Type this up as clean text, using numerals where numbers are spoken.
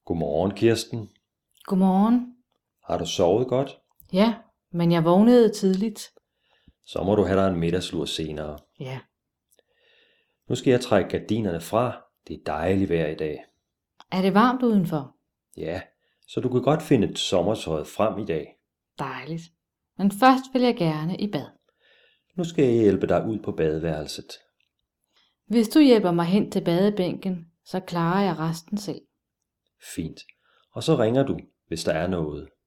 Godmorgen, Kirsten. Godmorgen. Har du sovet godt? Ja, men jeg vågnede tidligt. Så må du have dig en middagslur senere. Ja. Nu skal jeg trække gardinerne fra. Det er dejligt vejr i dag. Er det varmt udenfor? Ja, så du kan godt finde sommertøjet frem i dag. Dejligt. Men først vil jeg gerne i bad. Nu skal jeg hjælpe dig ud på badeværelset. Hvis du hjælper mig hen til badebænken, så klarer jeg resten selv. Fint. Og så ringer du, hvis der er noget.